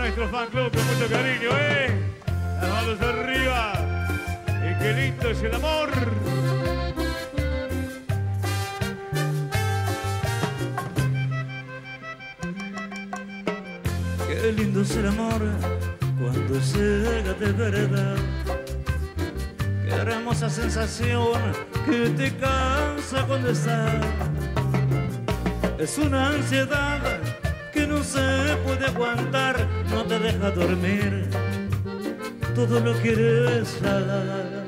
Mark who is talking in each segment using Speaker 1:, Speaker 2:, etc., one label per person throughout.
Speaker 1: nuestro fan club con mucho cariño, Las manos arriba. Y qué lindo es el amor.
Speaker 2: Qué lindo es el amor cuando llega de verdad. Qué hermosa sensación que te cansa cuando estás. Es una ansiedad que no se puede aguantar, no te deja dormir, todo lo quieres dar.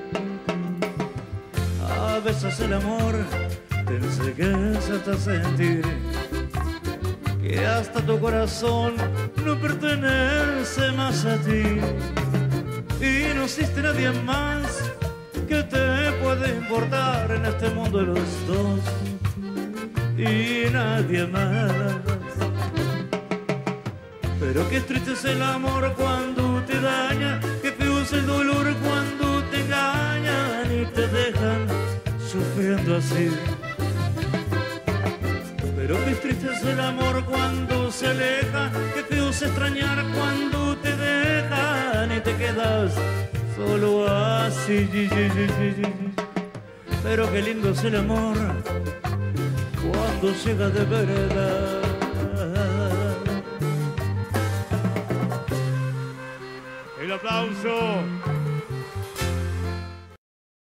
Speaker 2: A veces el amor te enseguece hasta sentir que hasta tu corazón no pertenece más a ti y no existe nadie más que te puede importar en este mundo de los dos y nadie más. Pero qué triste es el amor cuando te daña, qué feo es el dolor cuando te engañan y te dejan sufriendo así. Pero qué triste es el amor cuando se aleja, qué feo es extrañar cuando te dejan y te quedas solo así. Pero qué lindo es el amor cuando llega de verdad.
Speaker 1: El aplauso